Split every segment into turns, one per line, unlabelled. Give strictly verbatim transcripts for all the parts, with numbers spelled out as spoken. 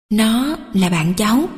Nó là bạn cháu.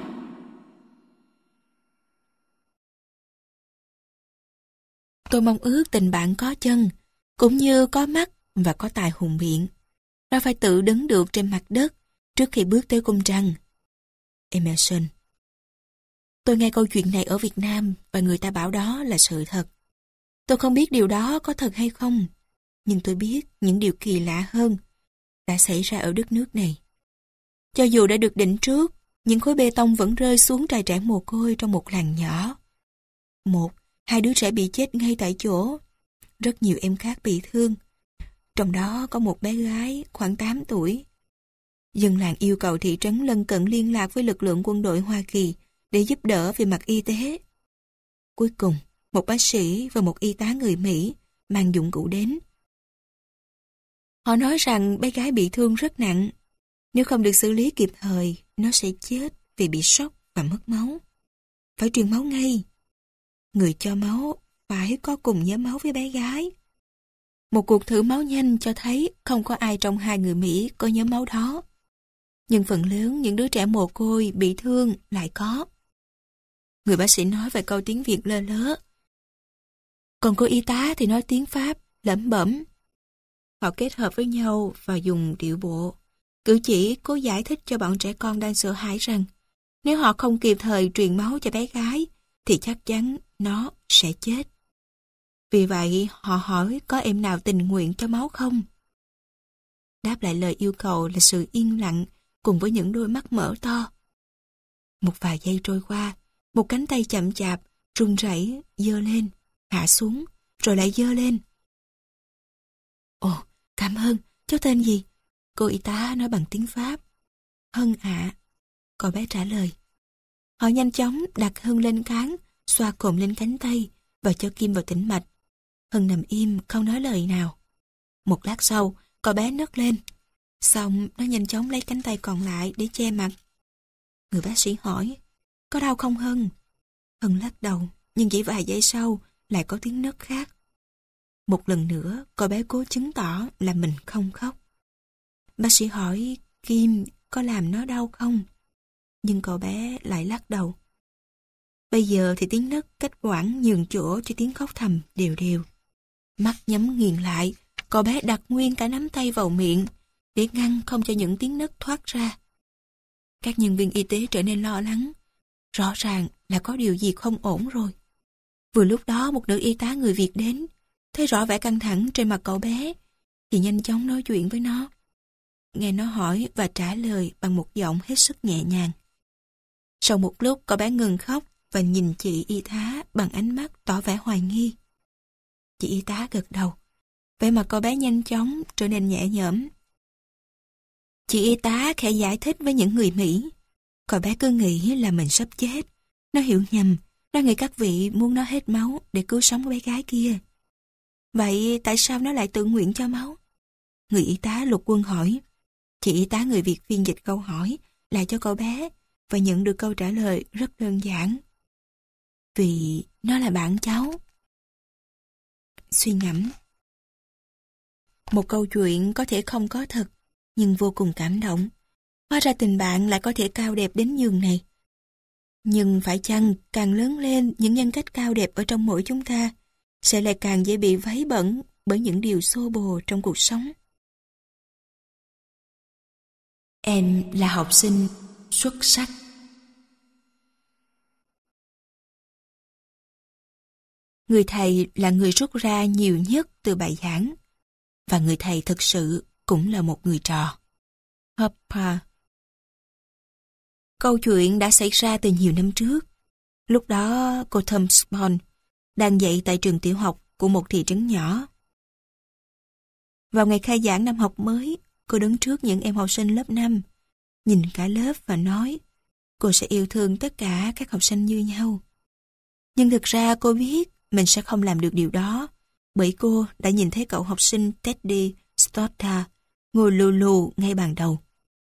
Tôi mong ước tình bạn có chân, cũng như có mắt và có tài hùng biện. Nó phải tự đứng được trên mặt đất trước khi bước tới cung trăng. Emerson. Tôi nghe câu chuyện này ở Việt Nam và người ta bảo đó là sự thật. Tôi không biết điều đó có thật hay không, nhưng tôi biết những điều kỳ lạ hơn đã xảy ra ở đất nước này. Cho dù đã được định trước, những khối bê tông vẫn rơi xuống trai trẻ mồ côi trong một làng nhỏ. Một, hai đứa trẻ bị chết ngay tại chỗ. Rất nhiều em khác bị thương. Trong đó có một bé gái khoảng tám tuổi. Dân làng yêu cầu thị trấn lân cận liên lạc với lực lượng quân đội Hoa Kỳ để giúp đỡ về mặt y tế. Cuối cùng, một bác sĩ và một y tá người Mỹ mang dụng cụ đến. Họ nói rằng bé gái bị thương rất nặng. Nếu không được xử lý kịp thời, nó sẽ chết vì bị sốc và mất máu. Phải truyền máu ngay. Người cho máu phải có cùng nhóm máu với bé gái. Một cuộc thử máu nhanh cho thấy không có ai trong hai người Mỹ có nhóm máu đó. Nhưng phần lớn những đứa trẻ mồ côi bị thương lại có. Người bác sĩ nói vài câu tiếng Việt lơ lớ. Còn cô y tá thì nói tiếng Pháp, lẩm bẩm. Họ kết hợp với nhau và dùng điệu bộ, cử chỉ cố giải thích cho bọn trẻ con đang sợ hãi rằng nếu họ không kịp thời truyền máu cho bé gái thì chắc chắn nó sẽ chết. Vì vậy họ hỏi có em nào tình nguyện cho máu không? Đáp lại lời yêu cầu là sự yên lặng cùng với những đôi mắt mở to. Một vài giây trôi qua, một cánh tay chậm chạp, run rẩy, giơ lên, hạ xuống, rồi lại giơ lên. Ồ, cảm ơn, cháu tên gì? Cô y tá nói bằng tiếng Pháp. Hân ạ. Cậu bé trả lời. Họ nhanh chóng đặt Hân lên cán, xoa cồn lên cánh tay và cho kim vào tĩnh mạch. Hân nằm im, không nói lời nào. Một lát sau, cậu bé nấc lên. Xong, nó nhanh chóng lấy cánh tay còn lại để che mặt. Người bác sĩ hỏi, có đau không Hân? Hân lắc đầu, nhưng chỉ vài giây sau lại có tiếng nấc khác. Một lần nữa, cậu bé cố chứng tỏ là mình không khóc. Bác sĩ hỏi kim có làm nó đau không? Nhưng cậu bé lại lắc đầu. Bây giờ thì tiếng nấc cách quãng nhường chỗ cho tiếng khóc thầm đều đều. Mắt nhắm nghiền lại, cậu bé đặt nguyên cả nắm tay vào miệng để ngăn không cho những tiếng nấc thoát ra. Các nhân viên y tế trở nên lo lắng. Rõ ràng là có điều gì không ổn rồi. Vừa lúc đó một nữ y tá người Việt đến, thấy rõ vẻ căng thẳng trên mặt cậu bé, thì nhanh chóng nói chuyện với nó. Nghe nó hỏi và trả lời bằng một giọng hết sức nhẹ nhàng. Sau một lúc cậu bé ngừng khóc và nhìn chị y tá bằng ánh mắt tỏ vẻ hoài nghi. Chị y tá gật đầu. Vẻ mặt cậu bé nhanh chóng trở nên nhẹ nhõm. Chị y tá khẽ giải thích với những người Mỹ. Cậu bé cứ nghĩ là mình sắp chết. Nó hiểu nhầm. Nó nghĩ các vị muốn nó hết máu để cứu sống bé gái kia. Vậy tại sao nó lại tự nguyện cho máu? Người y tá Lục Quân hỏi. Chị y tá người Việt phiên dịch câu hỏi lại cho cậu bé và nhận được câu trả lời rất đơn giản. Vì nó là bạn cháu. Suy ngẫm. Một câu chuyện có thể không có thật, nhưng vô cùng cảm động. Hóa ra tình bạn lại có thể cao đẹp đến nhường này. Nhưng phải chăng càng lớn lên những nhân cách cao đẹp ở trong mỗi chúng ta sẽ lại càng dễ bị váy bẩn bởi những điều xô bồ trong cuộc sống. Em là học sinh xuất sắc. Người thầy là người rút ra nhiều nhất từ bài giảng, và người thầy thực sự cũng là một người trò. Hopper. Câu chuyện đã xảy ra từ nhiều năm trước. Lúc đó cô Thumbspawn đang dạy tại trường tiểu học của một thị trấn nhỏ. Vào ngày khai giảng năm học mới, cô đứng trước những em học sinh lớp năm, nhìn cả lớp và nói cô sẽ yêu thương tất cả các học sinh như nhau. Nhưng thực ra cô biết mình sẽ không làm được điều đó, bởi cô đã nhìn thấy cậu học sinh Teddy Stoddard ngồi lù lù ngay bàn đầu.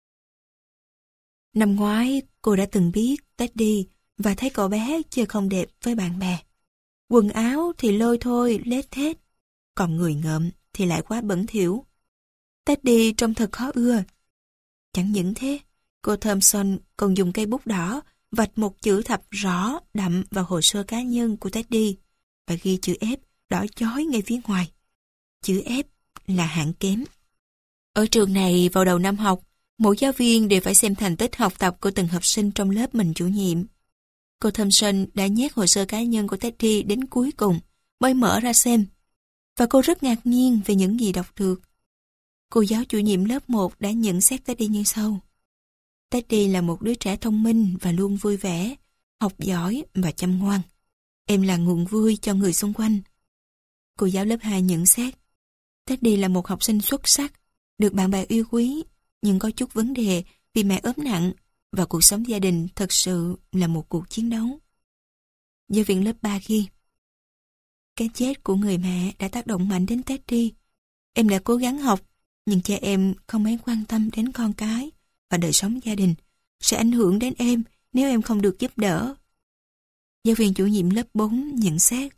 Năm ngoái, cô đã từng biết Teddy và thấy cậu bé chơi không đẹp với bạn bè. Quần áo thì lôi thôi, lết thết, còn người ngợm thì lại quá bẩn thỉu. Teddy trông thật khó ưa. Chẳng những thế, Cô Thompson còn dùng cây bút đỏ vạch một chữ thập rõ đậm vào hồ sơ cá nhân của Teddy và ghi chữ F đỏ chói ngay phía ngoài. Chữ F là hạng kém. Ở trường này vào đầu năm học, mỗi giáo viên đều phải xem thành tích học tập của từng học sinh trong lớp mình chủ nhiệm. Cô Thompson đã nhét hồ sơ cá nhân của Teddy đến cuối cùng mới mở ra xem. Và cô rất ngạc nhiên về những gì đọc được. Cô giáo chủ nhiệm lớp một đã nhận xét Teddy như sau. Teddy là một đứa trẻ thông minh và luôn vui vẻ, học giỏi và chăm ngoan. Em là nguồn vui cho người xung quanh. Cô giáo lớp hai nhận xét. Teddy là một học sinh xuất sắc, được bạn bè yêu quý, nhưng có chút vấn đề vì mẹ ốm nặng và cuộc sống gia đình thật sự là một cuộc chiến đấu. Giáo viên lớp ba ghi. Cái chết của người mẹ đã tác động mạnh đến Teddy. Em đã cố gắng học, nhưng cha em không mấy quan tâm đến con cái và đời sống gia đình. Sẽ ảnh hưởng đến em nếu em không được giúp đỡ. Giáo viên chủ nhiệm lớp bốn nhận xét.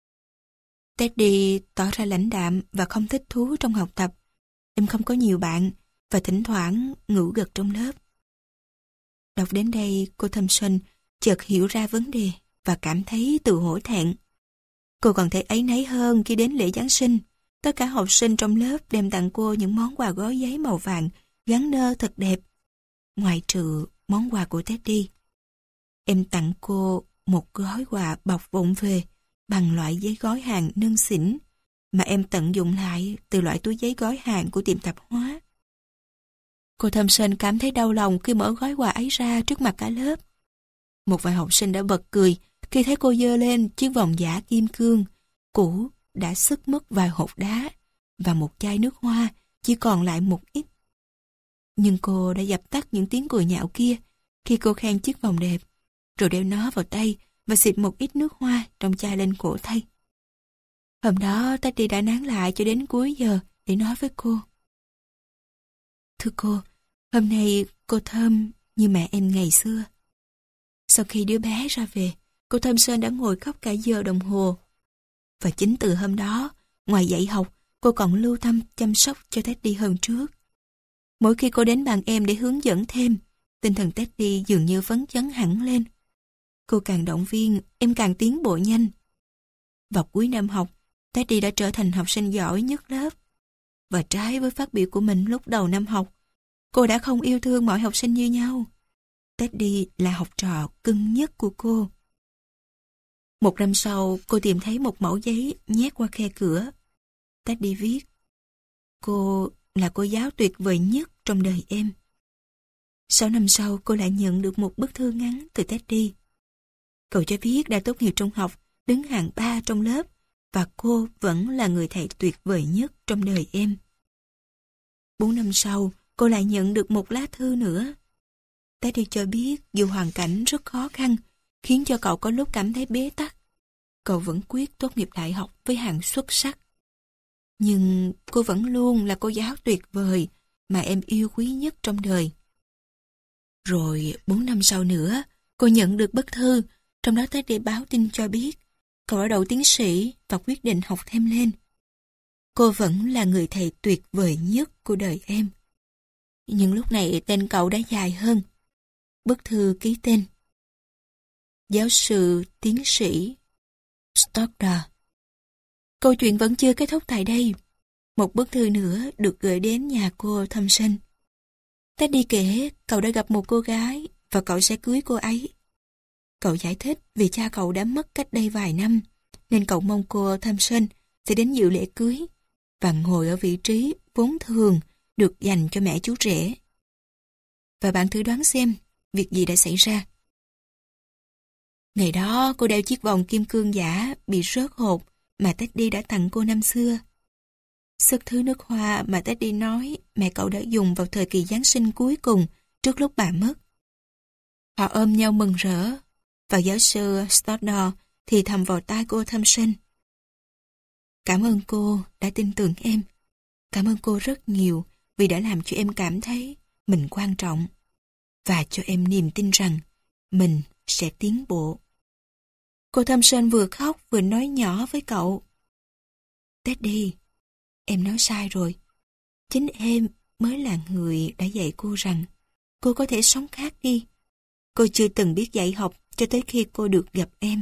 Teddy tỏ ra lãnh đạm và không thích thú trong học tập. Em không có nhiều bạn và thỉnh thoảng ngủ gật trong lớp. Đọc đến đây, cô Thompson chợt hiểu ra vấn đề và cảm thấy tự hổ thẹn. Cô còn thấy áy náy hơn khi đến lễ Giáng sinh. Tất cả học sinh trong lớp đem tặng cô những món quà gói giấy màu vàng gắn nơ thật đẹp. Ngoại trừ món quà của Teddy. Em tặng cô một gói quà bọc vụng về bằng loại giấy gói hàng nâng xỉn mà em tận dụng lại từ loại túi giấy gói hàng của tiệm tạp hóa. Cô Thompson cảm thấy đau lòng khi mở gói quà ấy ra trước mặt cả lớp. Một vài học sinh đã bật cười khi thấy cô giơ lên chiếc vòng giả kim cương cũ đã xước mất vài hột đá và một chai nước hoa chỉ còn lại một ít. Nhưng cô đã dập tắt những tiếng cười nhạo kia khi cô khen chiếc vòng đẹp, rồi đeo nó vào tay và xịt một ít nước hoa trong chai lên cổ tay. Hôm đó Teddy đã nán lại cho đến cuối giờ để nói với cô. Thưa cô, hôm nay cô thơm như mẹ em ngày xưa. Sau khi đứa bé ra về, cô Thompson đã ngồi khóc cả giờ đồng hồ. Và chính từ hôm đó, ngoài dạy học, cô còn lưu tâm chăm sóc cho Teddy hơn trước. Mỗi khi cô đến bàn em để hướng dẫn thêm, tinh thần Teddy dường như phấn chấn hẳn lên. Cô càng động viên, em càng tiến bộ nhanh. Vào cuối năm học, Teddy đã trở thành học sinh giỏi nhất lớp. Và trái với phát biểu của mình lúc đầu năm học, cô đã không yêu thương mọi học sinh như nhau. Teddy là học trò cưng nhất của cô. Một năm sau, cô tìm thấy một mẩu giấy nhét qua khe cửa. Teddy viết, cô là cô giáo tuyệt vời nhất trong đời em. Sáu năm sau, cô lại nhận được một bức thư ngắn từ Teddy. Cậu cho biết đã tốt nghiệp trung học, đứng hạng ba trong lớp, và cô vẫn là người thầy tuyệt vời nhất trong đời em. Bốn năm sau, cô lại nhận được một lá thư nữa. Teddy cho biết dù hoàn cảnh rất khó khăn, khiến cho cậu có lúc cảm thấy bế tắc, cậu vẫn quyết tốt nghiệp đại học với hạng xuất sắc. Nhưng cô vẫn luôn là cô giáo tuyệt vời mà em yêu quý nhất trong đời. Rồi bốn năm sau nữa, cô nhận được bức thư, trong đó Teddy báo tin cho biết cậu đã đậu tiến sĩ và quyết định học thêm lên. Cô vẫn là người thầy tuyệt vời nhất của đời em. Nhưng lúc này tên cậu đã dài hơn. Bức thư ký tên giáo sư tiến sĩ Stoddard. Câu chuyện vẫn chưa kết thúc tại đây. Một bức thư nữa được gửi đến nhà cô Thompson. Teddy kể cậu đã gặp một cô gái và cậu sẽ cưới cô ấy. Cậu giải thích vì cha cậu đã mất cách đây vài năm, nên cậu mong cô Thompson sẽ đến dự lễ cưới và ngồi ở vị trí vốn thường được dành cho mẹ chú rể. Và bạn thử đoán xem việc gì đã xảy ra. Ngày đó cô đeo chiếc vòng kim cương giả bị rớt hột mà Teddy đã tặng cô năm xưa. Sức thứ nước hoa mà Teddy nói mẹ cậu đã dùng vào thời kỳ Giáng sinh cuối cùng trước lúc bà mất. Họ ôm nhau mừng rỡ và giáo sư Stoddard thì thầm vào tai cô Thompson. Cảm ơn cô đã tin tưởng em. Cảm ơn cô rất nhiều vì đã làm cho em cảm thấy mình quan trọng và cho em niềm tin rằng mình sẽ tiến bộ. Cô Thompson vừa khóc vừa nói nhỏ với cậu. Teddy, em nói sai rồi. Chính em mới là người đã dạy cô rằng cô có thể sống khác đi. Cô chưa từng biết dạy học cho tới khi cô được gặp em.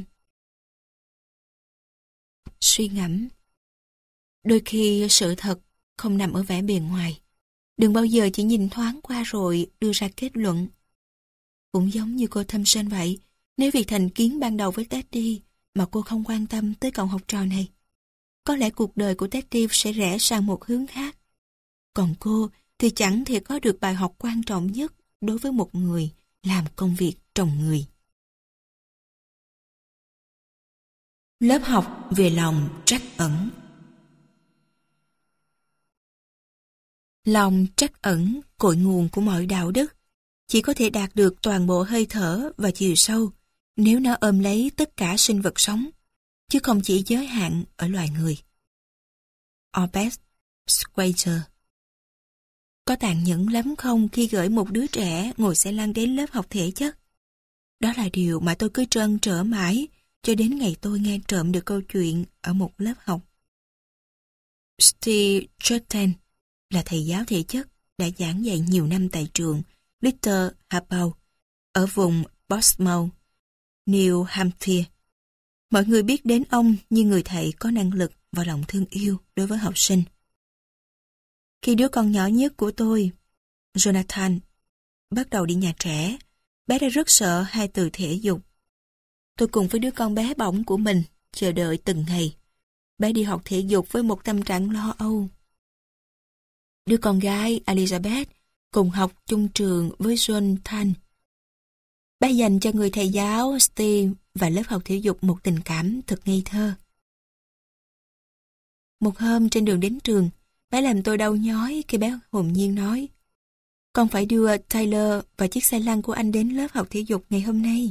Suy ngẫm. Đôi khi sự thật không nằm ở vẻ bề ngoài. Đừng bao giờ chỉ nhìn thoáng qua rồi đưa ra kết luận. Cũng giống như cô Thompson vậy, nếu việc thành kiến ban đầu với Teddy mà cô không quan tâm tới cậu học trò này, có lẽ cuộc đời của Teddy sẽ rẽ sang một hướng khác. Còn cô thì chẳng thể có được bài học quan trọng nhất đối với một người làm công việc trồng người. Lớp học về lòng trắc ẩn. Lòng trắc ẩn, cội nguồn của mọi đạo đức, chỉ có thể đạt được toàn bộ hơi thở và chiều sâu nếu nó ôm lấy tất cả sinh vật sống, chứ không chỉ giới hạn ở loài người. Orbes Schweitzer. Có tàn nhẫn lắm không khi gửi một đứa trẻ ngồi xe lăn đến lớp học thể chất? Đó là điều mà tôi cứ trăn trở mãi cho đến ngày tôi nghe trộm được câu chuyện ở một lớp học. Steve Jordan là thầy giáo thể chất đã giảng dạy nhiều năm tại trường Little Harbour ở vùng Portsmouth, New Hampshire. Mọi người biết đến ông như người thầy có năng lực và lòng thương yêu đối với học sinh. Khi đứa con nhỏ nhất của tôi, Jonathan, bắt đầu đi nhà trẻ, bé đã rất sợ hai từ thể dục. Tôi cùng với đứa con bé bỏng của mình chờ đợi từng ngày. Bé đi học thể dục với một tâm trạng lo âu. Đứa con gái Elizabeth cùng học chung trường với Jonathan. Bé dành cho người thầy giáo Steve và lớp học thể dục một tình cảm thật ngây thơ. Một hôm trên đường đến trường, bé làm tôi đau nhói khi bé hồn nhiên nói: "Con phải đưa Tyler và chiếc xe lăn của anh đến lớp học thể dục ngày hôm nay."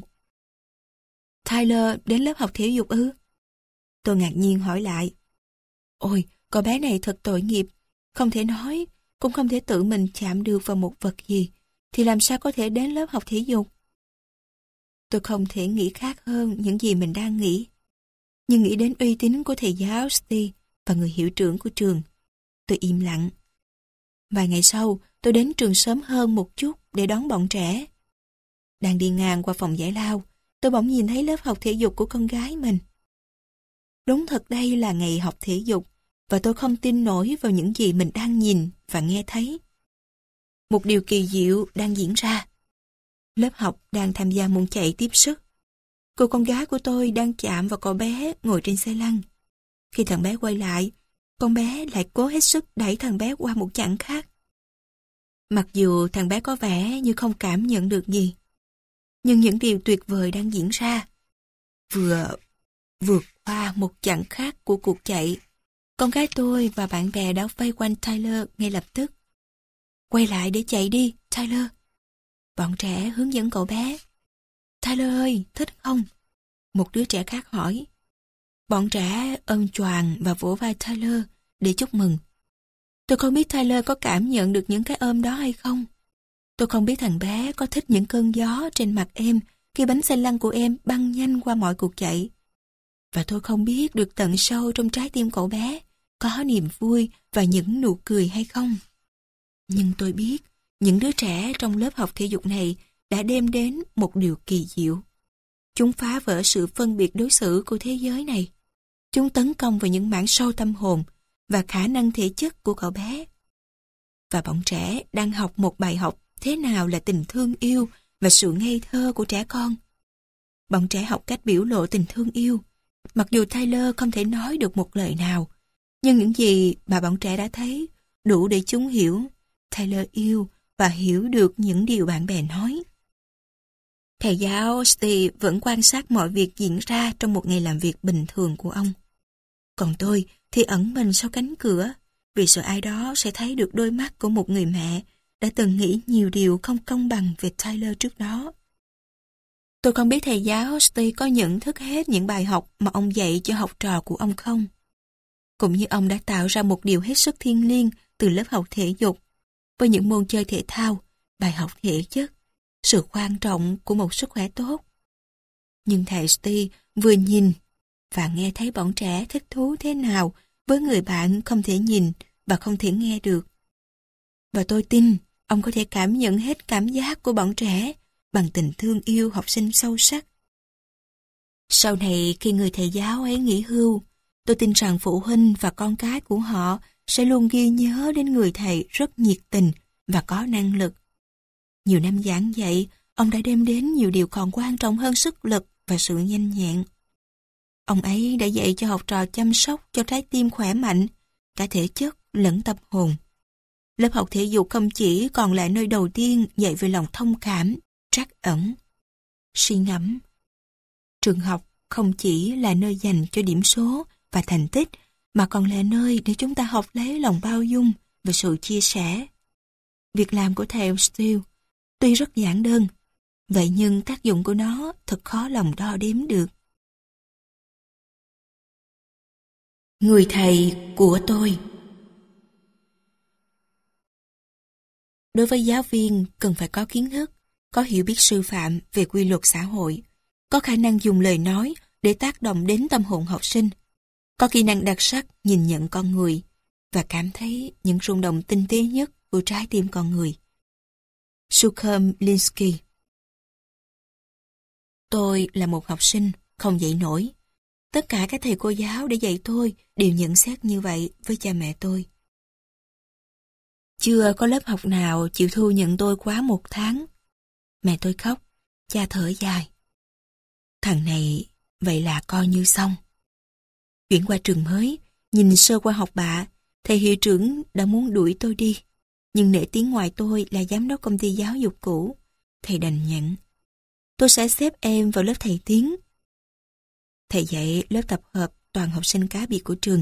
"Tyler đến lớp học thể dục ư?" Tôi ngạc nhiên hỏi lại. Ôi, con bé này thật tội nghiệp, không thể nói, cũng không thể tự mình chạm được vào một vật gì, thì làm sao có thể đến lớp học thể dục? Tôi không thể nghĩ khác hơn những gì mình đang nghĩ. Nhưng nghĩ đến uy tín của thầy giáo Steve và người hiệu trưởng của trường, tôi im lặng. Vài ngày sau, tôi đến trường sớm hơn một chút để đón bọn trẻ. Đang đi ngang qua phòng giải lao, tôi bỗng nhìn thấy lớp học thể dục của con gái mình. Đúng thật đây là ngày học thể dục, và tôi không tin nổi vào những gì mình đang nhìn và nghe thấy. Một điều kỳ diệu đang diễn ra. Lớp học đang tham gia môn chạy tiếp sức. Cô con gái của tôi đang chạm vào cậu bé ngồi trên xe lăn. Khi thằng bé quay lại, con bé lại cố hết sức đẩy thằng bé qua một chặng khác. Mặc dù thằng bé có vẻ như không cảm nhận được gì, nhưng những điều tuyệt vời đang diễn ra. Vừa vượt qua một chặng khác của cuộc chạy, con gái tôi và bạn bè đã vây quanh Tyler ngay lập tức. "Quay lại để chạy đi, Tyler." Bọn trẻ hướng dẫn cậu bé. "Tyler ơi, thích không?" Một đứa trẻ khác hỏi. Bọn trẻ ôm choàng và vỗ vai Tyler để chúc mừng. Tôi không biết Tyler có cảm nhận được những cái ôm đó hay không. Tôi không biết thằng bé có thích những cơn gió trên mặt em khi bánh xe lăn của em băng nhanh qua mọi cuộc chạy. Và tôi không biết được tận sâu trong trái tim cậu bé có niềm vui và những nụ cười hay không. Nhưng tôi biết những đứa trẻ trong lớp học thể dục này đã đem đến một điều kỳ diệu. Chúng phá vỡ sự phân biệt đối xử của thế giới này. Chúng tấn công vào những mảng sâu tâm hồn và khả năng thể chất của cậu bé. Và bọn trẻ đang học một bài học thế nào là tình thương yêu và sự ngây thơ của trẻ con. Bọn trẻ học cách biểu lộ tình thương yêu. Mặc dù Tyler không thể nói được một lời nào, nhưng những gì mà bọn trẻ đã thấy đủ để chúng hiểu Tyler yêu và hiểu được những điều bạn bè nói. Thầy giáo Steve vẫn quan sát mọi việc diễn ra trong một ngày làm việc bình thường của ông. Còn tôi thì ẩn mình sau cánh cửa, vì sợ ai đó sẽ thấy được đôi mắt của một người mẹ đã từng nghĩ nhiều điều không công bằng về Tyler trước đó. Tôi không biết thầy giáo Steve có nhận thức hết những bài học mà ông dạy cho học trò của ông không. Cũng như ông đã tạo ra một điều hết sức thiêng liêng từ lớp học thể dục, với những môn chơi thể thao, bài học thể chất, sự quan trọng của một sức khỏe tốt. Nhưng thầy Steve vừa nhìn và nghe thấy bọn trẻ thích thú thế nào với người bạn không thể nhìn và không thể nghe được. Và tôi tin Ông có thể cảm nhận hết cảm giác của bọn trẻ bằng tình thương yêu học sinh sâu sắc. Sau này khi người thầy giáo ấy nghỉ hưu, tôi tin rằng phụ huynh và con cái của họ sẽ luôn ghi nhớ đến người thầy rất nhiệt tình và có năng lực. Nhiều năm giảng dạy, ông đã đem đến nhiều điều còn quan trọng hơn sức lực và sự nhanh nhẹn. Ông ấy đã dạy cho học trò chăm sóc cho trái tim khỏe mạnh, cả thể chất lẫn tâm hồn. Lớp học thể dục không chỉ còn là nơi đầu tiên dạy về lòng thông cảm, trắc ẩn. Suy ngẫm, trường học không chỉ là nơi dành cho điểm số và thành tích, mà còn là nơi để chúng ta học lấy lòng bao dung và sự chia sẻ. Việc làm của thầy Steele tuy rất giản đơn, vậy nhưng tác dụng của nó thật khó lòng đo đếm được. Người thầy của tôi. Đối với giáo viên cần phải có kiến thức, có hiểu biết sư phạm về quy luật xã hội, có khả năng dùng lời nói để tác động đến tâm hồn học sinh, có kỹ năng đặc sắc nhìn nhận con người và cảm thấy những rung động tinh tế nhất của trái tim con người. Sukhum Linsky. Tôi là một học sinh không dạy nổi. Tất cả các thầy cô giáo để dạy tôi đều nhận xét như vậy với cha mẹ tôi. Chưa có lớp học nào chịu thu nhận tôi quá một tháng. Mẹ tôi khóc, cha thở dài. Thằng này vậy là coi như xong. Chuyển qua trường mới, nhìn sơ qua học bạ, thầy hiệu trưởng đã muốn đuổi tôi đi. Nhưng nể tiếng ngoài tôi là giám đốc công ty giáo dục cũ, thầy đành nhận. Tôi sẽ xếp em vào lớp thầy tiếng. Thầy dạy lớp tập hợp toàn học sinh cá biệt của trường.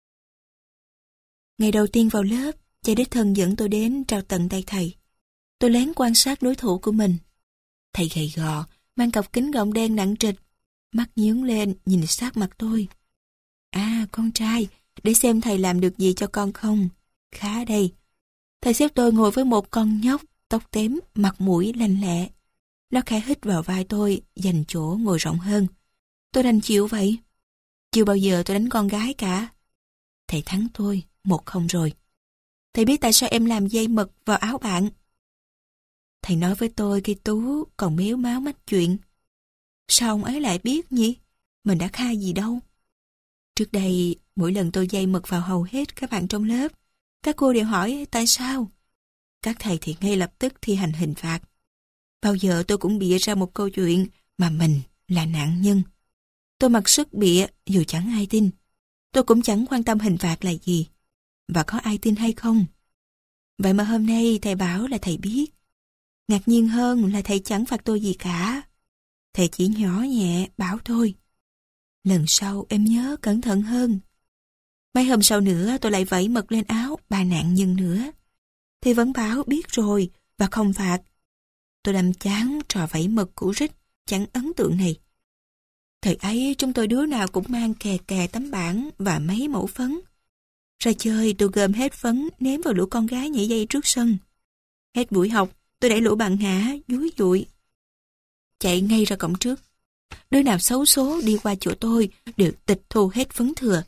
Ngày đầu tiên vào lớp, cha đích thân dẫn tôi đến trao tận tay thầy. Tôi lén quan sát đối thủ của mình. Thầy gầy gò, mang cặp kính gọng đen nặng trịch, mắt nhướng lên nhìn sát mặt tôi. À, con trai, để xem thầy làm được gì cho con không? Khá đây. Thầy xếp tôi ngồi với một con nhóc, tóc tém, mặt mũi lanh lẹ. Nó khẽ hít vào vai tôi, dành chỗ ngồi rộng hơn. Tôi đành chịu vậy. Chưa bao giờ tôi đánh con gái cả. Thầy thắng tôi, một không rồi. Thầy biết tại sao em làm dây mật vào áo bạn? Thầy nói với tôi khi Tú còn mếu máo mách chuyện. Sao ông ấy lại biết nhỉ? Mình đã khai gì đâu. Trước đây, mỗi lần tôi dây mật vào hầu hết các bạn trong lớp, các cô đều hỏi tại sao. Các thầy thì ngay lập tức thi hành hình phạt. Bao giờ tôi cũng bịa ra một câu chuyện mà mình là nạn nhân. Tôi mặc sức bịa dù chẳng ai tin. Tôi cũng chẳng quan tâm hình phạt là gì và có ai tin hay không. Vậy mà hôm nay thầy bảo là thầy biết. Ngạc nhiên hơn là thầy chẳng phạt tôi gì cả. Thầy chỉ nhỏ nhẹ bảo tôi: lần sau em nhớ cẩn thận hơn. Mấy hôm sau nữa tôi lại vẩy mực lên áo bà nạn nhân nữa. Thầy vẫn bảo biết rồi và không phạt. Tôi đâm chán trò vẩy mực cũ rích chẳng ấn tượng này. Thời ấy chúng tôi đứa nào cũng mang kè kè tấm bảng và mấy mẫu phấn. Ra chơi tôi gom hết phấn ném vào lũ con gái nhảy dây trước sân. Hết buổi học tôi đẩy lũ bạn ngã dúi dụi, chạy ngay ra cổng trước. Đứa nào xấu số đi qua chỗ tôi đều tịch thu hết phấn thừa.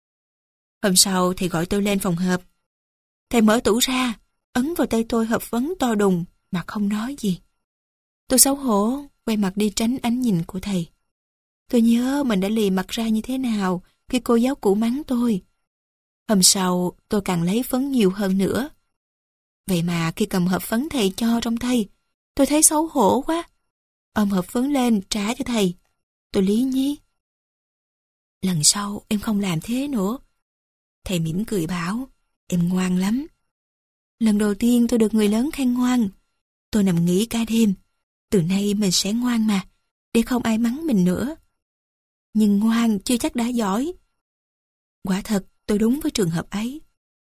Hôm sau thầy gọi tôi lên phòng họp. Thầy mở tủ ra, ấn vào tay tôi hộp phấn to đùng mà không nói gì. Tôi xấu hổ quay mặt đi tránh ánh nhìn của thầy. Tôi nhớ mình đã lì mặt ra như thế nào khi cô giáo cũ mắng tôi. Hôm sau tôi càng lấy phấn nhiều hơn nữa. Vậy mà khi cầm hộp phấn thầy cho trong tay, tôi thấy xấu hổ quá. Ôm hộp phấn lên trả cho thầy. Tôi lý nhí: lần sau em không làm thế nữa. Thầy mỉm cười bảo: em ngoan lắm. Lần đầu tiên tôi được người lớn khen ngoan. Tôi nằm nghĩ cả đêm. Từ nay mình sẽ ngoan mà, để không ai mắng mình nữa. Nhưng ngoan chưa chắc đã giỏi. Quả thật tôi đúng với trường hợp ấy.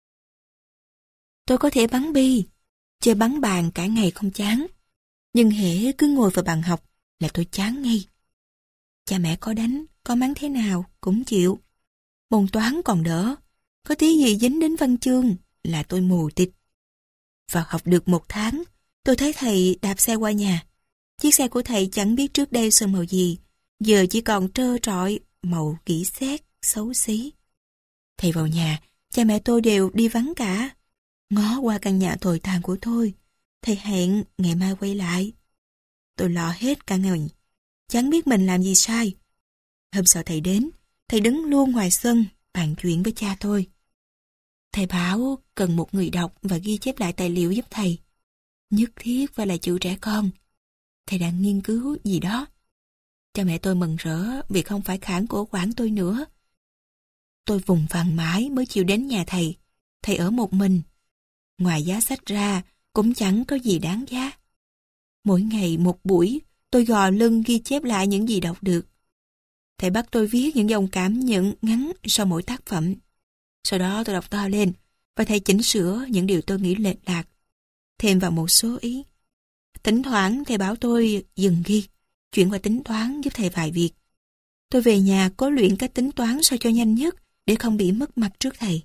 Tôi có thể bắn bi, chơi bắn bàn cả ngày không chán. Nhưng hễ cứ ngồi vào bàn học là tôi chán ngay. Cha mẹ có đánh, có mắng thế nào cũng chịu. Môn toán còn đỡ, có tí gì dính đến văn chương là tôi mù tịt. Vào học được một tháng, tôi thấy thầy đạp xe qua nhà. Chiếc xe của thầy chẳng biết trước đây sơn màu gì, giờ chỉ còn trơ trọi, màu kỹ xét, xấu xí. Thầy vào nhà, cha mẹ tôi đều đi vắng cả. Ngó qua căn nhà tồi tàn của tôi, Thầy hẹn ngày mai quay lại. Tôi lo hết cả ngày, chẳng biết mình làm gì sai. Hôm sau thầy đến, thầy đứng luôn ngoài sân, bàn chuyện với cha tôi. Thầy bảo cần một người đọc và ghi chép lại tài liệu giúp thầy. Nhất thiết phải là chữ trẻ con. Thầy đang nghiên cứu gì đó. Cha mẹ tôi mừng rỡ vì không phải khản cổ quản tôi nữa. Tôi vùng vằng mãi mới chịu đến nhà thầy. Thầy ở một mình. Ngoài giá sách ra, cũng chẳng có gì đáng giá. Mỗi ngày một buổi, tôi gò lưng ghi chép lại những gì đọc được. Thầy bắt tôi viết những dòng cảm nhận ngắn sau mỗi tác phẩm. Sau đó tôi đọc to lên, và thầy chỉnh sửa những điều tôi nghĩ lệch lạc, thêm vào một số ý. Thỉnh thoảng thầy bảo tôi dừng ghi, chuyển qua tính toán giúp thầy vài việc. Tôi về nhà cố luyện cách tính toán sao cho nhanh nhất để không bị mất mặt trước thầy.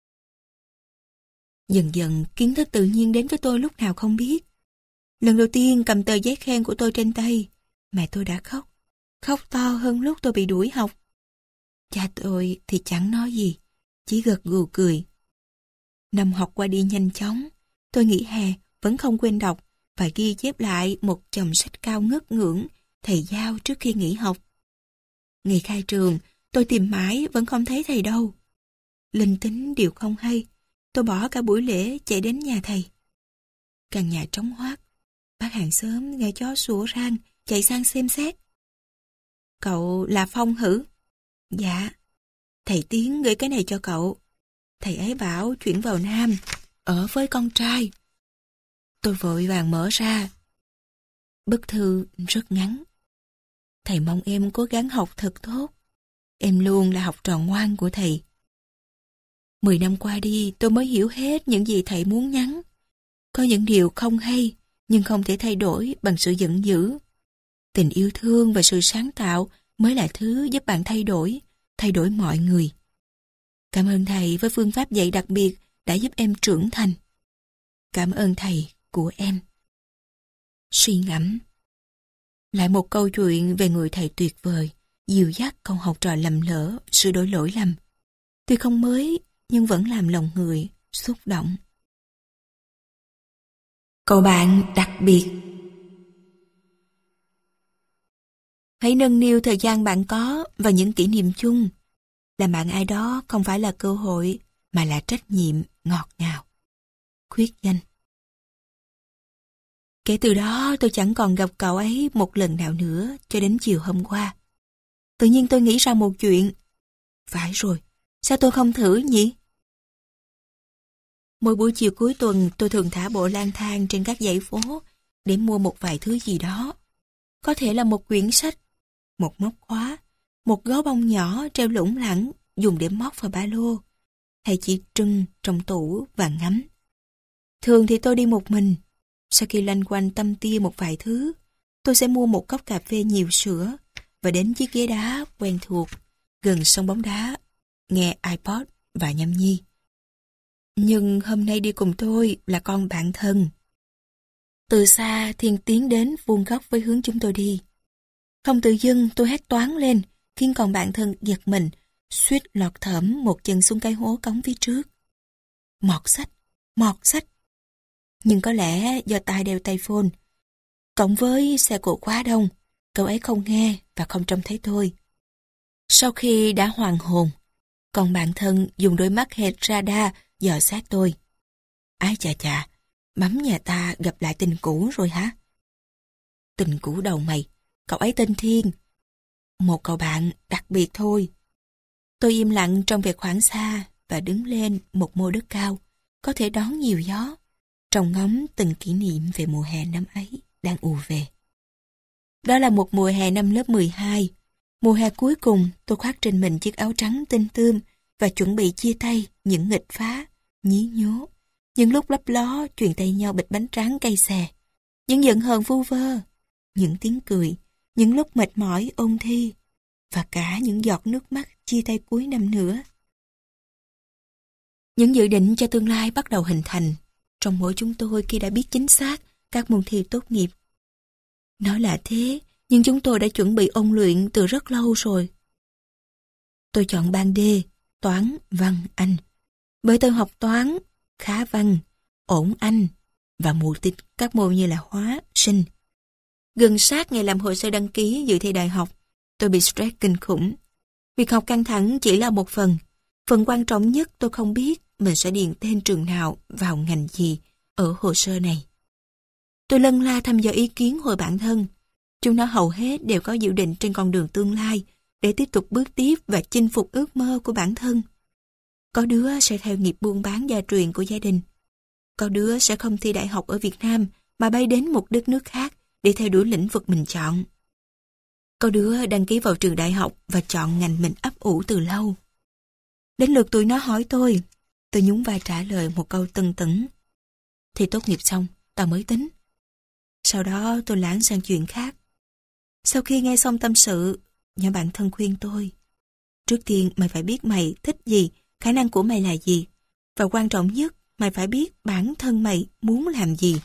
Dần dần kiến thức tự nhiên đến với tôi lúc nào không biết. Lần đầu tiên cầm tờ giấy khen của tôi trên tay, mẹ tôi đã khóc. Khóc to hơn lúc tôi bị đuổi học. Cha tôi thì chẳng nói gì, chỉ gật gù cười. Năm học qua đi nhanh chóng, tôi nghỉ hè vẫn không quên đọc và ghi chép lại một chồng sách cao ngất ngưỡng thầy giao trước khi nghỉ học. Ngày khai trường, tôi tìm mãi vẫn không thấy thầy đâu. Linh tính điều không hay, tôi bỏ cả buổi lễ chạy đến nhà thầy. Căn nhà trống hoác, bác hàng xóm nghe chó sủa rang chạy sang xem xét. Cậu là Phong hử? Dạ. Thầy Tiến gửi cái này cho cậu. Thầy ấy bảo chuyển vào Nam, ở với con trai. Tôi vội vàng mở ra. Bức thư rất ngắn. Thầy mong em cố gắng học thật tốt. Em luôn là học trò ngoan của thầy. Mười năm qua đi tôi mới hiểu hết những gì thầy muốn nhắn. Có những điều không hay, nhưng không thể thay đổi bằng sự giận dữ. Tình yêu thương và sự sáng tạo mới là thứ giúp bạn thay đổi, thay đổi mọi người. Cảm ơn thầy với phương pháp dạy đặc biệt đã giúp em trưởng thành. Cảm ơn thầy của em. Suy ngẫm. Lại một câu chuyện về người thầy tuyệt vời, dìu dắt con học trò lầm lỡ, sửa đổi lỗi lầm. Tuy không mới, nhưng vẫn làm lòng người xúc động. Cậu bạn đặc biệt. Hãy nâng niu thời gian bạn có và những kỷ niệm chung. Làm bạn ai đó không phải là cơ hội, mà là trách nhiệm ngọt ngào. Khuyết danh. Kể từ đó tôi chẳng còn gặp cậu ấy một lần nào nữa cho đến chiều hôm qua. Tự nhiên tôi nghĩ ra một chuyện. Phải rồi, sao tôi không thử nhỉ? Mỗi buổi chiều cuối tuần tôi thường thả bộ lang thang trên các dãy phố để mua một vài thứ gì đó. Có thể là một quyển sách, một móc khóa, một gấu bông nhỏ treo lủng lẳng dùng để móc vào ba lô, hay chỉ trưng trong tủ và ngắm. Thường thì tôi đi một mình. Sau khi loanh quanh tâm tia một vài thứ, tôi sẽ mua một cốc cà phê nhiều sữa và đến chiếc ghế đá quen thuộc gần sân bóng đá, nghe iPod và nhâm nhi. Nhưng hôm nay đi cùng tôi là con bạn thân. Từ xa Thiên tiến đến vuông góc với hướng chúng tôi đi. Không tự dưng tôi hét toáng lên, khiến con bạn thân giật mình, suýt lọt thởm một chân xuống cái hố cống phía trước. Mọt sách, mọt sách. Nhưng có lẽ do tai đeo tai phone, cộng với xe cộ quá đông, cậu ấy không nghe và không trông thấy tôi. Sau khi đã hoàn hồn, con bạn thân dùng đôi mắt hệt radar dò sát tôi. Ái chà chà, bấm nhà ta gặp lại tình cũ rồi hả? Tình cũ đầu mày, cậu ấy tên Thiên. Một cậu bạn đặc biệt thôi. Tôi im lặng trong về khoảng xa và đứng lên một mô đất cao, có thể đón nhiều gió, trông ngóng từng kỷ niệm về mùa hè năm ấy đang ùa về. Đó là một mùa hè năm lớp mười hai. Mùa hè cuối cùng tôi khoác trên mình chiếc áo trắng tinh tươm và chuẩn bị chia tay những nghịch phá, nhí nhố. Những lúc lấp ló truyền tay nhau bịch bánh tráng cây xè. Những giận hờn vu vơ, những tiếng cười, những lúc mệt mỏi ôn thi và cả những giọt nước mắt chia tay cuối năm nữa. Những dự định cho tương lai bắt đầu hình thành trong mỗi chúng tôi khi đã biết chính xác các môn thi tốt nghiệp. Nói là thế, nhưng chúng tôi đã chuẩn bị ôn luyện từ rất lâu rồi. Tôi chọn ban D, toán, văn, Anh. Bởi tôi học toán, khá văn, ổn Anh, và mù tịt các môn như là hóa, sinh. Gần sát ngày làm hồ sơ đăng ký dự thi đại học, tôi bị stress kinh khủng. Việc học căng thẳng chỉ là một phần. Phần quan trọng nhất tôi không biết mình sẽ điền tên trường nào vào ngành gì ở hồ sơ này. Tôi lân la thăm dò ý kiến hồi bản thân. Chúng nó hầu hết đều có dự định trên con đường tương lai để tiếp tục bước tiếp và chinh phục ước mơ của bản thân. Có đứa sẽ theo nghiệp buôn bán gia truyền của gia đình. Có đứa sẽ không thi đại học ở Việt Nam mà bay đến một đất nước khác để theo đuổi lĩnh vực mình chọn. Có đứa đăng ký vào trường đại học và chọn ngành mình ấp ủ từ lâu. Đến lượt tụi nó hỏi tôi, tôi nhún vai trả lời một câu tưng tửng. Thì tốt nghiệp xong, tao mới tính. Sau đó tôi lảng sang chuyện khác. Sau khi nghe xong tâm sự, nhỏ bạn thân khuyên tôi, trước tiên mày phải biết mày thích gì, khả năng của mày là gì, và quan trọng nhất, mày phải biết bản thân mày muốn làm gì.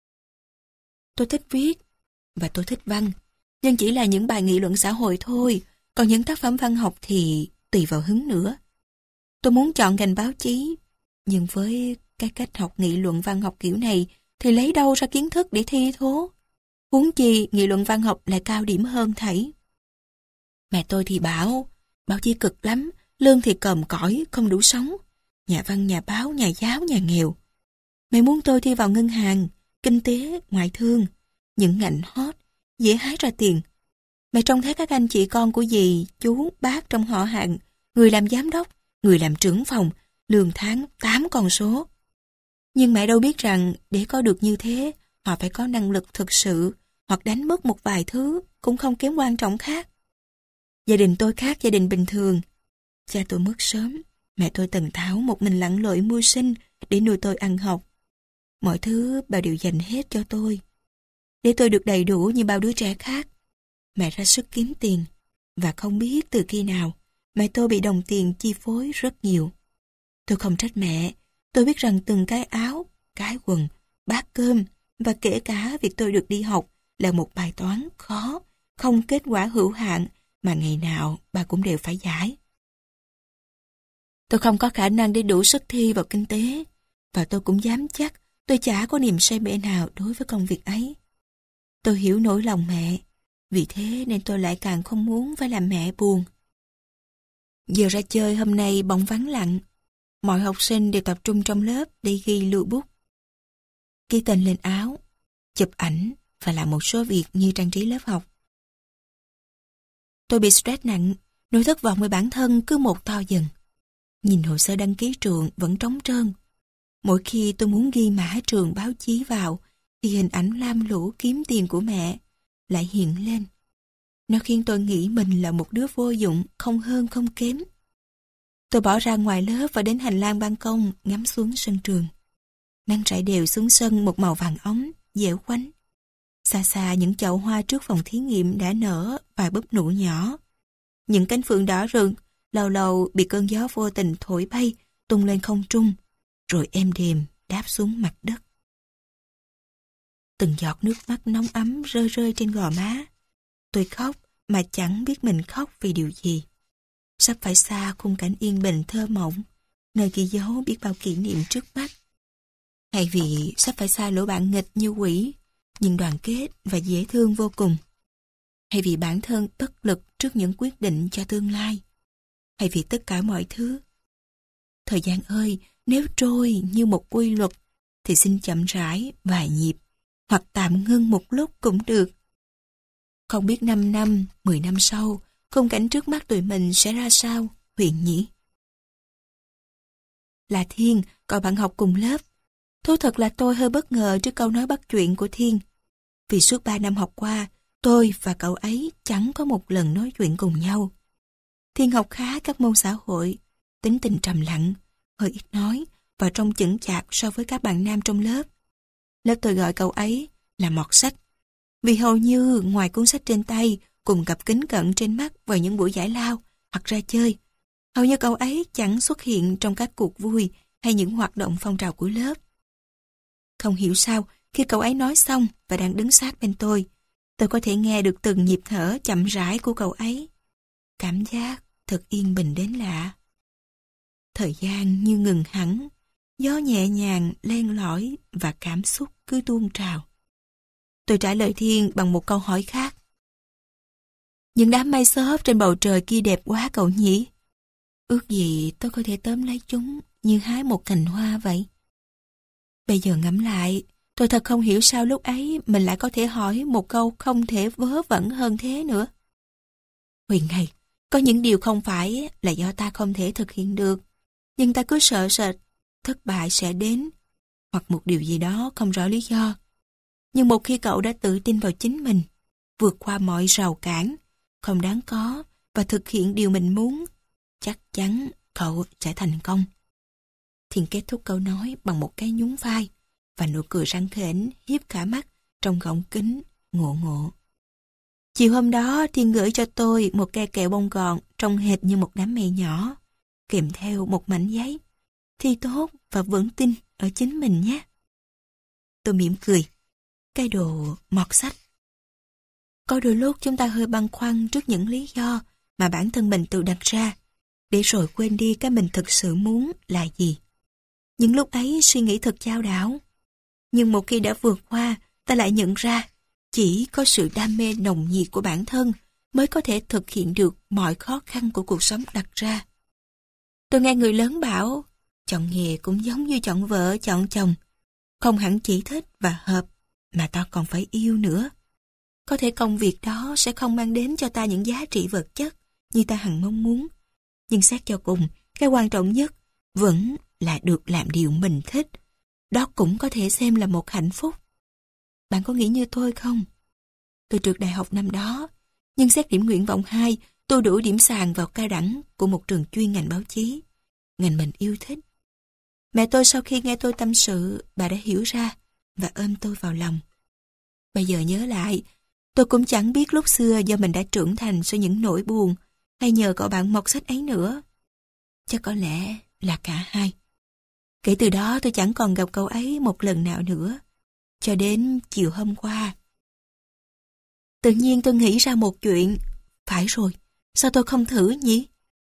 Tôi thích viết, và tôi thích văn, nhưng chỉ là những bài nghị luận xã hội thôi, còn những tác phẩm văn học thì tùy vào hứng nữa. Tôi muốn chọn ngành báo chí, nhưng với cái cách học nghị luận văn học kiểu này thì lấy đâu ra kiến thức để thi thố. Huống chi nghị luận văn học lại cao điểm hơn thảy. Mẹ tôi thì bảo, báo chí cực lắm, lương thì còm cõi, không đủ sống. Nhà văn, nhà báo, nhà giáo, nhà nghèo. Mẹ muốn tôi thi vào ngân hàng, kinh tế, ngoại thương, những ngành hot, dễ hái ra tiền. Mẹ trông thấy các anh chị con của dì, chú, bác trong họ hàng, người làm giám đốc, người làm trưởng phòng, lương tháng tám con số. Nhưng mẹ đâu biết rằng để có được như thế, họ phải có năng lực thực sự, hoặc đánh mất một vài thứ cũng không kém quan trọng khác. Gia đình tôi khác gia đình bình thường. Cha tôi mất sớm, mẹ tôi tần tháo một mình lặn lội mưu sinh để nuôi tôi ăn học. Mọi thứ bà đều dành hết cho tôi. Để tôi được đầy đủ như bao đứa trẻ khác. Mẹ ra sức kiếm tiền, và không biết từ khi nào mẹ tôi bị đồng tiền chi phối rất nhiều. Tôi không trách mẹ, tôi biết rằng từng cái áo, cái quần, bát cơm và kể cả việc tôi được đi học là một bài toán khó, không kết quả hữu hạn mà ngày nào bà cũng đều phải giải. Tôi không có khả năng để đủ sức thi vào kinh tế, và tôi cũng dám chắc tôi chả có niềm say mê nào đối với công việc ấy. Tôi hiểu nỗi lòng mẹ, vì thế nên tôi lại càng không muốn phải làm mẹ buồn. Giờ ra chơi hôm nay bỗng vắng lặng. Mọi học sinh đều tập trung trong lớp để ghi lưu bút, ghi tên lên áo, chụp ảnh và làm một số việc như trang trí lớp học. Tôi bị stress nặng, nỗi thất vọng với bản thân cứ một to dần. Nhìn hồ sơ đăng ký trường vẫn trống trơn. Mỗi khi tôi muốn ghi mã trường báo chí vào, thì hình ảnh lam lũ kiếm tiền của mẹ lại hiện lên. Nó khiến tôi nghĩ mình là một đứa vô dụng, không hơn không kém. Tôi bỏ ra ngoài lớp và đến hành lang ban công ngắm xuống sân trường. Nắng rải đều xuống sân một màu vàng óng, dẻo quánh. Xa xa những chậu hoa trước phòng thí nghiệm đã nở vài búp nụ nhỏ. Những cánh phượng đỏ rực lâu lâu bị cơn gió vô tình thổi bay, tung lên không trung, rồi êm đềm đáp xuống mặt đất. Từng giọt nước mắt nóng ấm rơi rơi trên gò má. Tôi khóc mà chẳng biết mình khóc vì điều gì. Sắp phải xa khung cảnh yên bình thơ mộng, nơi ghi dấu biết bao kỷ niệm trước mắt. Hay vì sắp phải xa lũ bạn nghịch như quỷ, nhưng đoàn kết và dễ thương vô cùng. Hay vì bản thân bất lực trước những quyết định cho tương lai. Hay vì tất cả mọi thứ. Thời gian ơi, nếu trôi như một quy luật, thì xin chậm rãi vài nhịp, hoặc tạm ngưng một lúc cũng được. Không biết năm năm, mười năm sau, khung cảnh trước mắt tụi mình sẽ ra sao, Huyền nhỉ? Là Thiên, cậu bạn học cùng lớp. Thú thật là tôi hơi bất ngờ trước câu nói bắt chuyện của Thiên. Vì suốt ba năm học qua, tôi và cậu ấy chẳng có một lần nói chuyện cùng nhau. Thiên học khá các môn xã hội, tính tình trầm lặng, hơi ít nói và trông chững chạc so với các bạn nam trong lớp. Lớp tôi gọi cậu ấy là mọt sách, vì hầu như ngoài cuốn sách trên tay cùng cặp kính cận trên mắt vào những buổi giải lao hoặc ra chơi, hầu như cậu ấy chẳng xuất hiện trong các cuộc vui hay những hoạt động phong trào của lớp. Không hiểu sao, khi cậu ấy nói xong và đang đứng sát bên tôi, tôi có thể nghe được từng nhịp thở chậm rãi của cậu ấy. Cảm giác thật yên bình đến lạ. Thời gian như ngừng hẳn, gió nhẹ nhàng len lỏi và cảm xúc cứ tuôn trào. Tôi trả lời Thiên bằng một câu hỏi khác. Những đám mây xốp trên bầu trời kia đẹp quá cậu nhỉ? Ước gì tôi có thể tóm lấy chúng như hái một cành hoa vậy. Bây giờ ngẫm lại, tôi thật không hiểu sao lúc ấy mình lại có thể hỏi một câu không thể vớ vẩn hơn thế nữa. Huyền này, có những điều không phải là do ta không thể thực hiện được, nhưng ta cứ sợ sệt thất bại sẽ đến, hoặc một điều gì đó không rõ lý do. Nhưng một khi cậu đã tự tin vào chính mình, vượt qua mọi rào cản, không đáng có và thực hiện điều mình muốn, chắc chắn cậu sẽ thành công. Thiên kết thúc câu nói bằng một cái nhún vai và nụ cười răng khểnh hiếp cả mắt trong gọng kính ngộ ngộ. Chiều hôm đó Thiên gửi cho tôi một cây kẹo bông gòn trông hệt như một đám mây nhỏ, kèm theo một mảnh giấy. Thi tốt và vững tin ở chính mình nhé. Tôi mỉm cười. Cái đồ mọt sách. Có đôi lúc chúng ta hơi băn khoăn trước những lý do mà bản thân mình tự đặt ra, để rồi quên đi cái mình thực sự muốn là gì. Những lúc ấy suy nghĩ thật chao đảo. Nhưng một khi đã vượt qua, ta lại nhận ra chỉ có sự đam mê nồng nhiệt của bản thân mới có thể thực hiện được mọi khó khăn của cuộc sống đặt ra. Tôi nghe người lớn bảo, chọn nghề cũng giống như chọn vợ, chọn chồng. Không hẳn chỉ thích và hợp, mà ta còn phải yêu nữa. Có thể công việc đó sẽ không mang đến cho ta những giá trị vật chất như ta hằng mong muốn. Nhưng xét cho cùng, cái quan trọng nhất vẫn là được làm điều mình thích. Đó cũng có thể xem là một hạnh phúc. Bạn có nghĩ như tôi không? Tôi trượt đại học năm đó, nhưng xét điểm nguyện vọng hai, tôi đủ điểm sàn vào cao đẳng của một trường chuyên ngành báo chí, ngành mình yêu thích. Mẹ tôi sau khi nghe tôi tâm sự, bà đã hiểu ra và ôm tôi vào lòng. Bây giờ nhớ lại, tôi cũng chẳng biết lúc xưa do mình đã trưởng thành sau những nỗi buồn hay nhờ cậu bạn mọt sách ấy nữa. Chắc có lẽ là cả hai. Kể từ đó tôi chẳng còn gặp cậu ấy một lần nào nữa, cho đến chiều hôm qua. Tự nhiên tôi nghĩ ra một chuyện. Phải rồi, sao tôi không thử nhỉ?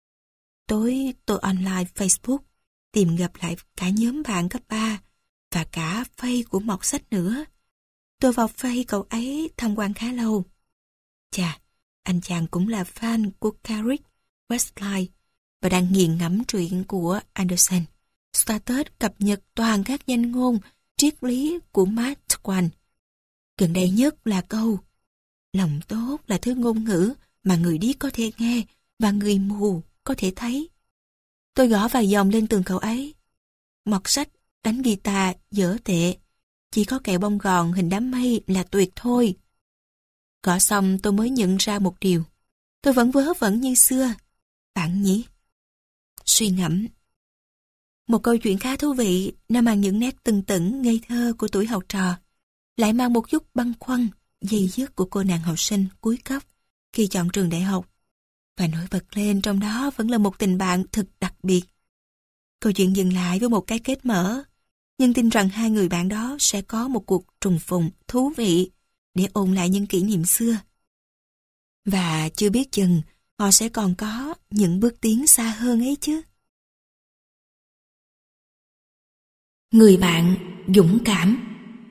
Tối tôi online Facebook, tìm gặp lại cả nhóm bạn cấp ba và cả Face của mọt sách nữa. Tôi vào Face cậu ấy tham quan khá lâu. Chà, anh chàng cũng là fan của Carrick Westlife và đang nghiền ngẫm truyện của Anderson. Status cập nhật toàn các danh ngôn, triết lý của Mark Twain. Gần đây nhất là câu: lòng tốt là thứ ngôn ngữ mà người điếc có thể nghe và người mù có thể thấy. Tôi gõ vài dòng lên tường cậu ấy. Mọt sách đánh guitar dở tệ, chỉ có kẹo bông gòn hình đám mây là tuyệt thôi. Gõ xong tôi mới nhận ra một điều. Tôi vẫn vớ vẩn như xưa. Bạn nhỉ? Suy ngẫm. Một câu chuyện khá thú vị, nó mang những nét tưng tửng ngây thơ của tuổi học trò, lại mang một chút băn khoăn, dây dứt của cô nàng học sinh cuối cấp khi chọn trường đại học. Và nổi bật lên trong đó vẫn là một tình bạn thật đặc biệt. Câu chuyện dừng lại với một cái kết mở, nhưng tin rằng hai người bạn đó sẽ có một cuộc trùng phùng thú vị để ôn lại những kỷ niệm xưa. Và chưa biết chừng họ sẽ còn có những bước tiến xa hơn ấy chứ. Người bạn dũng cảm.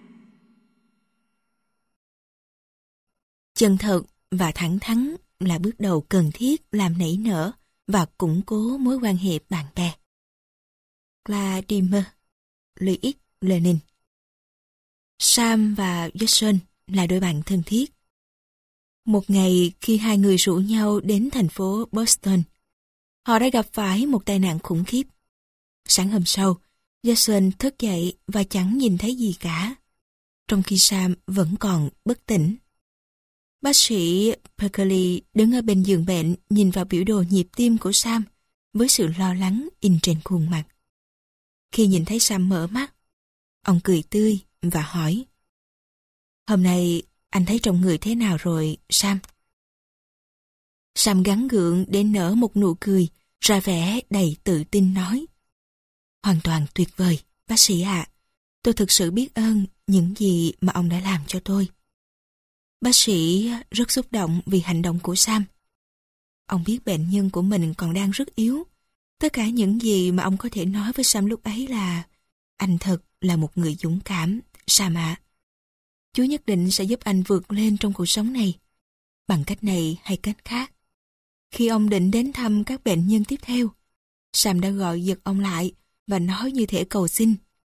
Chân thật và thẳng thắn là bước đầu cần thiết làm nảy nở và củng cố mối quan hệ bạn bè. Vladimir Ilyich Lenin. Sam và Jason là đôi bạn thân thiết. Một ngày khi hai người rủ nhau đến thành phố Boston, họ đã gặp phải một tai nạn khủng khiếp. Sáng hôm sau, Jason thức dậy và chẳng nhìn thấy gì cả, trong khi Sam vẫn còn bất tỉnh. Bác sĩ Berkeley đứng ở bên giường bệnh nhìn vào biểu đồ nhịp tim của Sam với sự lo lắng in trên khuôn mặt. Khi nhìn thấy Sam mở mắt, ông cười tươi và hỏi: "Hôm nay anh thấy trong người thế nào rồi, Sam?" Sam gắng gượng để nở một nụ cười, ra vẻ đầy tự tin nói: "Hoàn toàn tuyệt vời, bác sĩ ạ. Tôi thực sự biết ơn những gì mà ông đã làm cho tôi." Bác sĩ rất xúc động vì hành động của Sam. Ông biết bệnh nhân của mình còn đang rất yếu. Tất cả những gì mà ông có thể nói với Sam lúc ấy là: anh thật là một người dũng cảm, Sam ạ, Chúa nhất định sẽ giúp anh vượt lên trong cuộc sống này, bằng cách này hay cách khác. Khi ông định đến thăm các bệnh nhân tiếp theo, Sam đã gọi giật ông lại và nói như thể cầu xin.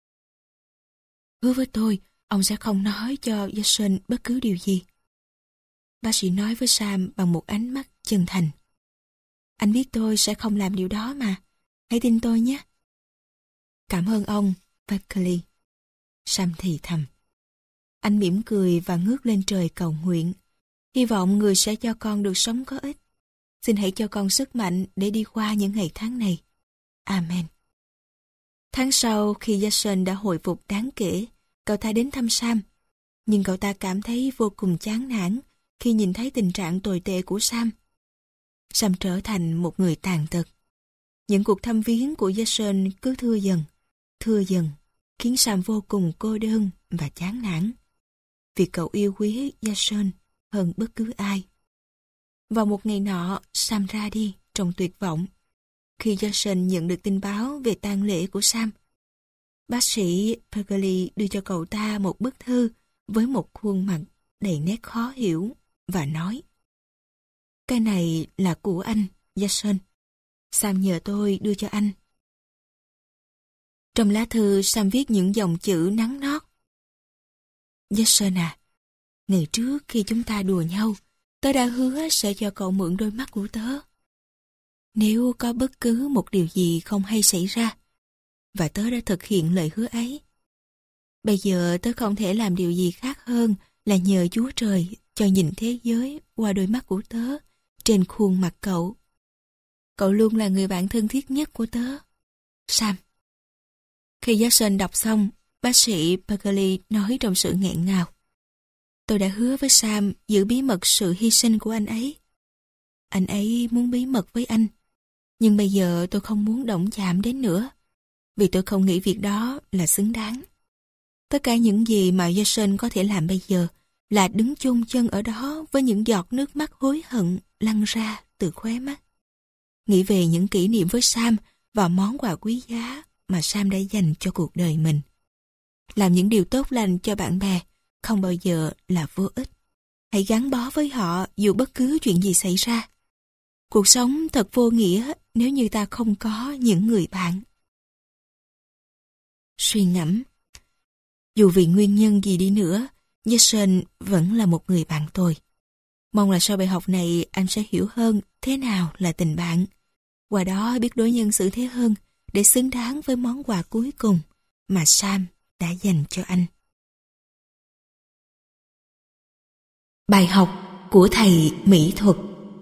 Hứa với tôi, ông sẽ không nói cho Jason bất cứ điều gì. Bác sĩ nói với Sam bằng một ánh mắt chân thành. Anh biết tôi sẽ không làm điều đó mà. Hãy tin tôi nhé. Cảm ơn ông, Berkeley. Sam thì thầm. Anh mỉm cười và ngước lên trời cầu nguyện. Hy vọng người sẽ cho con được sống có ích. Xin hãy cho con sức mạnh để đi qua những ngày tháng này. Amen. Tháng sau, khi Jason đã hồi phục đáng kể, cậu ta đến thăm Sam. Nhưng cậu ta cảm thấy vô cùng chán nản khi nhìn thấy tình trạng tồi tệ của Sam. Sam trở thành một người tàn tật. Những cuộc thăm viếng của Jason cứ thưa dần, thưa dần, khiến Sam vô cùng cô đơn và chán nản. Vì cậu yêu quý Jason hơn bất cứ ai. Vào một ngày nọ, Sam ra đi trong tuyệt vọng. Khi Jason nhận được tin báo về tang lễ của Sam, bác sĩ Berkeley đưa cho cậu ta một bức thư với một khuôn mặt đầy nét khó hiểu và nói: Cái này là của anh, Jason. Sam nhờ tôi đưa cho anh. Trong lá thư, Sam viết những dòng chữ nắn nót. Jason à, ngày trước khi chúng ta đùa nhau, tớ đã hứa sẽ cho cậu mượn đôi mắt của tớ. Nếu có bất cứ một điều gì không hay xảy ra, và tớ đã thực hiện lời hứa ấy. Bây giờ tớ không thể làm điều gì khác hơn là nhờ Chúa Trời cho nhìn thế giới qua đôi mắt của tớ trên khuôn mặt cậu. Cậu luôn là người bạn thân thiết nhất của tớ. Sam. Khi Jason đọc xong, bác sĩ Berkeley nói trong sự nghẹn ngào. Tôi đã hứa với Sam giữ bí mật sự hy sinh của anh ấy. Anh ấy muốn bí mật với anh. Nhưng bây giờ tôi không muốn động chạm đến nữa. Vì tôi không nghĩ việc đó là xứng đáng. Tất cả những gì mà Jason có thể làm bây giờ là đứng chôn chân ở đó với những giọt nước mắt hối hận lăn ra từ khóe mắt. Nghĩ về những kỷ niệm với Sam và món quà quý giá mà Sam đã dành cho cuộc đời mình. Làm những điều tốt lành cho bạn bè không bao giờ là vô ích. Hãy gắn bó với họ dù bất cứ chuyện gì xảy ra. Cuộc sống thật vô nghĩa nếu như ta không có những người bạn. Suy ngẫm. Dù vì nguyên nhân gì đi nữa, Jason vẫn là một người bạn tôi. Mong là sau bài học này anh sẽ hiểu hơn thế nào là tình bạn. Qua đó biết đối nhân xử thế hơn để xứng đáng với món quà cuối cùng mà Sam đã dành cho anh. Bài học của thầy mỹ thuật.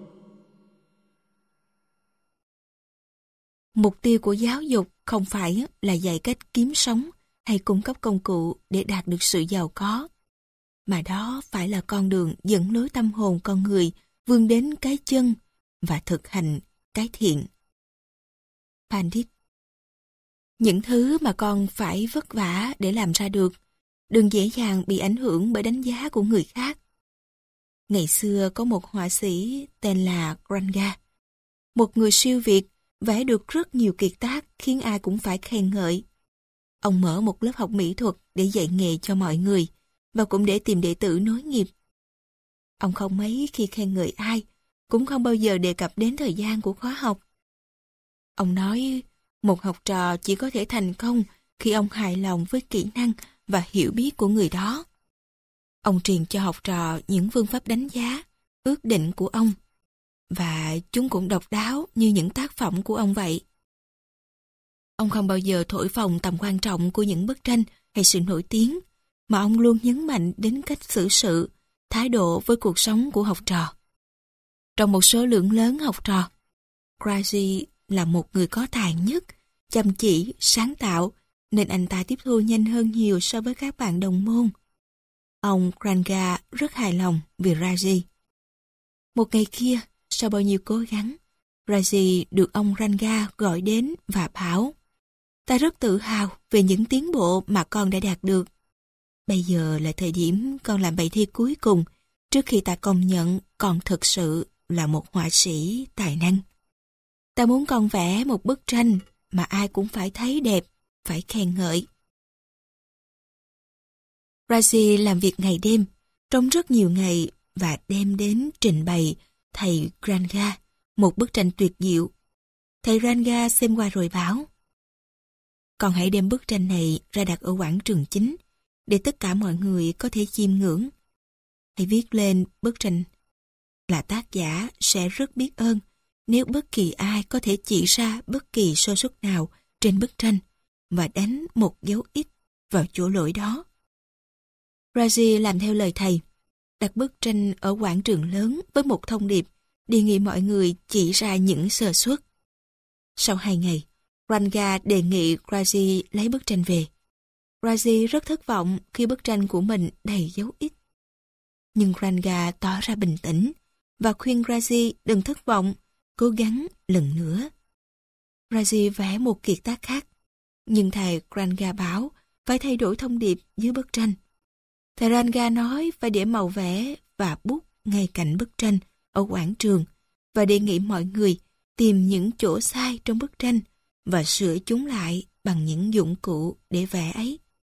Mục tiêu của giáo dục không phải là dạy cách kiếm sống hay cung cấp công cụ để đạt được sự giàu có, mà đó phải là con đường dẫn lối tâm hồn con người vươn đến cái chân và thực hành cái thiện. Pandit. Những thứ mà con phải vất vả để làm ra được, đừng dễ dàng bị ảnh hưởng bởi đánh giá của người khác. Ngày xưa có một họa sĩ tên là Ranga, một người siêu việt, vẽ được rất nhiều kiệt tác khiến ai cũng phải khen ngợi. Ông mở một lớp học mỹ thuật để dạy nghề cho mọi người, và cũng để tìm đệ tử nối nghiệp. Ông không mấy khi khen ngợi ai, cũng không bao giờ đề cập đến thời gian của khóa học. Ông nói, một học trò chỉ có thể thành công khi ông hài lòng với kỹ năng và hiểu biết của người đó. Ông truyền cho học trò những phương pháp đánh giá, ước định của ông, và chúng cũng độc đáo như những tác phẩm của ông vậy. Ông không bao giờ thổi phồng tầm quan trọng của những bức tranh hay sự nổi tiếng, mà ông luôn nhấn mạnh đến cách xử sự, thái độ với cuộc sống của học trò. Trong một số lượng lớn học trò, Gracie là một người có tài nhất, chăm chỉ, sáng tạo, nên anh ta tiếp thu nhanh hơn nhiều so với các bạn đồng môn. Ông Ranga rất hài lòng vì Raji. Một ngày kia, sau bao nhiêu cố gắng, Raji được ông Ranga gọi đến và bảo: Ta rất tự hào về những tiến bộ mà con đã đạt được. Bây giờ là thời điểm con làm bài thi cuối cùng trước khi ta công nhận con thực sự là một họa sĩ tài năng. Ta muốn con vẽ một bức tranh mà ai cũng phải thấy đẹp, phải khen ngợi. Razi làm việc ngày đêm, trong rất nhiều ngày và đem đến trình bày thầy Granga một bức tranh tuyệt diệu. Thầy Granga xem qua rồi bảo: "Con hãy đem bức tranh này ra đặt ở quảng trường chính, để tất cả mọi người có thể chiêm ngưỡng. Hãy viết lên bức tranh là tác giả sẽ rất biết ơn nếu bất kỳ ai có thể chỉ ra bất kỳ sơ suất nào trên bức tranh và đánh một dấu ít vào chỗ lỗi đó." Razi làm theo lời thầy, đặt bức tranh ở quảng trường lớn với một thông điệp đề nghị mọi người chỉ ra những sơ suất. Sau hai ngày, Granga đề nghị Razi lấy bức tranh về. Razi rất thất vọng khi bức tranh của mình đầy dấu ít. Nhưng Granga tỏ ra bình tĩnh và khuyên Razi đừng thất vọng, cố gắng lần nữa. Razi vẽ một kiệt tác khác, nhưng thầy Granga bảo phải thay đổi thông điệp dưới bức tranh. Thầy Granga nói phải để màu vẽ và bút ngay cạnh bức tranh ở quảng trường và đề nghị mọi người tìm những chỗ sai trong bức tranh và sửa chúng lại bằng những dụng cụ để vẽ ấy.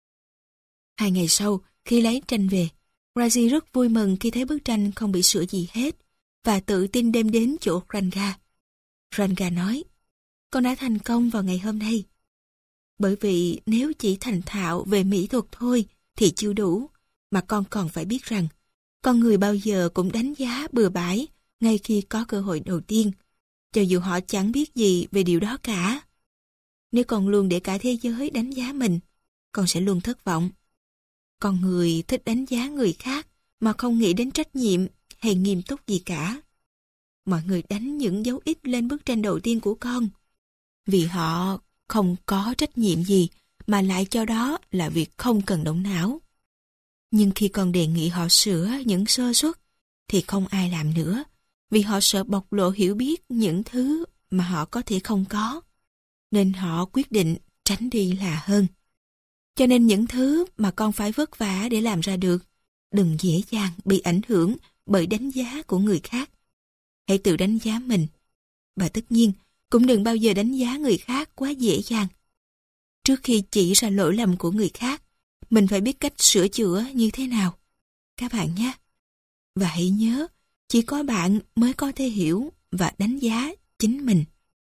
Hai ngày sau, khi lấy tranh về, Razi rất vui mừng khi thấy bức tranh không bị sửa gì hết và tự tin đem đến chỗ Granga. Granga nói: "Con đã thành công vào ngày hôm nay. Bởi vì nếu chỉ thành thạo về mỹ thuật thôi thì chưa đủ, mà con còn phải biết rằng con người bao giờ cũng đánh giá bừa bãi ngay khi có cơ hội đầu tiên, cho dù họ chẳng biết gì về điều đó cả. Nếu con luôn để cả thế giới đánh giá mình, con sẽ luôn thất vọng. Con người thích đánh giá người khác mà không nghĩ đến trách nhiệm hay nghiêm túc gì cả. Mọi người đánh những dấu ít lên bức tranh đầu tiên của con, vì họ không có trách nhiệm gì mà lại cho đó là việc không cần động não. Nhưng khi con đề nghị họ sửa những sơ suất thì không ai làm nữa, vì họ sợ bộc lộ hiểu biết những thứ mà họ có thể không có, nên họ quyết định tránh đi là hơn. Cho nên những thứ mà con phải vất vả để làm ra được, đừng dễ dàng bị ảnh hưởng bởi đánh giá của người khác. Hãy tự đánh giá mình, và tất nhiên cũng đừng bao giờ đánh giá người khác quá dễ dàng. Trước khi chỉ ra lỗi lầm của người khác, mình phải biết cách sửa chữa như thế nào, các bạn nhé. Và hãy nhớ, chỉ có bạn mới có thể hiểu và đánh giá chính mình."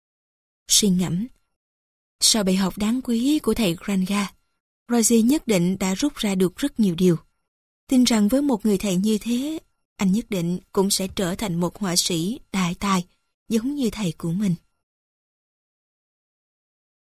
Suy ngẫm. Sau bài học đáng quý của thầy Granga, Razi nhất định đã rút ra được rất nhiều điều. Tin rằng với một người thầy như thế, anh nhất định cũng sẽ trở thành một họa sĩ đại tài giống như thầy của mình.